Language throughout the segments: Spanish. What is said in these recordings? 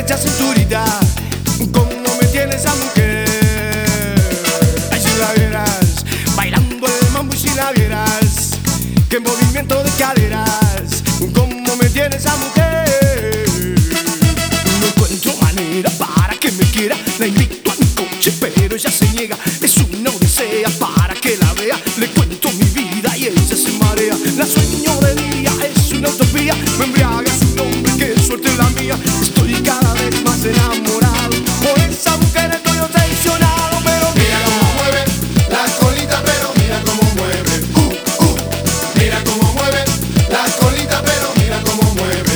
estrecha cinturita, como me tiene esa mujer. Ay, si la vieras, bailando el mambo y si la vieras, qué movimiento de caderas, como me tiene esa mujer. No encuentro manera para que me quiera, la invito a mi coche pero ella se niega. Es una odisea para que la vea, le cuento mi vida y ella se marea. La sueño de día, es una utopía, me embriaga su nombre, qué suerte la mía. Estoy cada vez más enamorado, por esa mujer estoy obsesionado. Pero mira cómo mueve la colita, pero mira cómo mueve. Mira cómo mueve la colita, pero mira cómo mueve.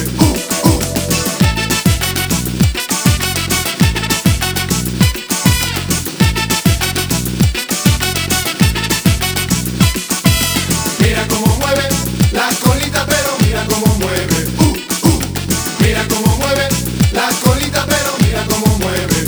Mira cómo mueve la colita, pero mira cómo mueve. Mira cómo mueve la colita, pero mira cómo mueve.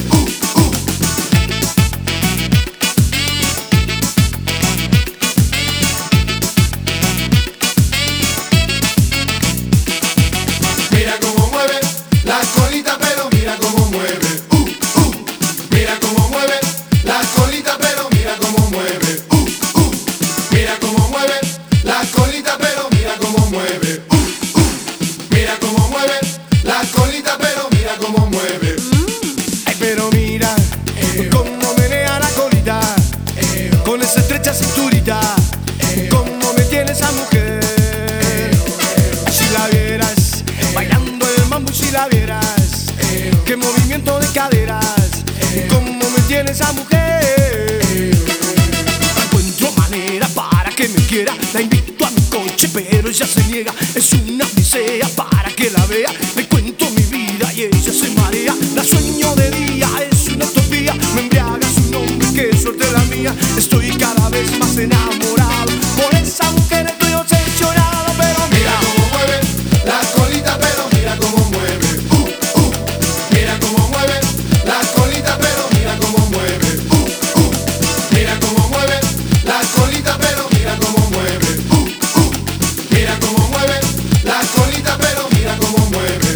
Mira cómo mueve la colita, pero mira cómo mueve. Mira cómo mueve la colita, pero mira cómo mueve. Mira cómo mueve la colita, pero mira cómo mueve. Mira cómo mueve la colita, pero mira cómo mueve. ay, pero mira cómo menea la colita, con esa estrecha cinturita, como me tiene esa mujer. Si la vieras, bailando el mambo y si la vieras, qué movimiento de caderas, como me tiene esa mujer. No encuentro manera para que me quiera, la invito a mi coche pero ella se niega. Es una odisea para que la vea, le cuento mi vida y ella se marea. La sueño de día, es una utopía, me embriaga su nombre, qué suerte la mía. Estoy cada vez más enamorado, por esa mujer estoy obsesionado. Pero Mira cómo mueve la colita, pero mira cómo mueve. Mira cómo mueve la colita, pero mira cómo mueve. Mira cómo mueve la colita, pero mira cómo mueve. Mira cómo mueve la colita, pero mira cómo mueve.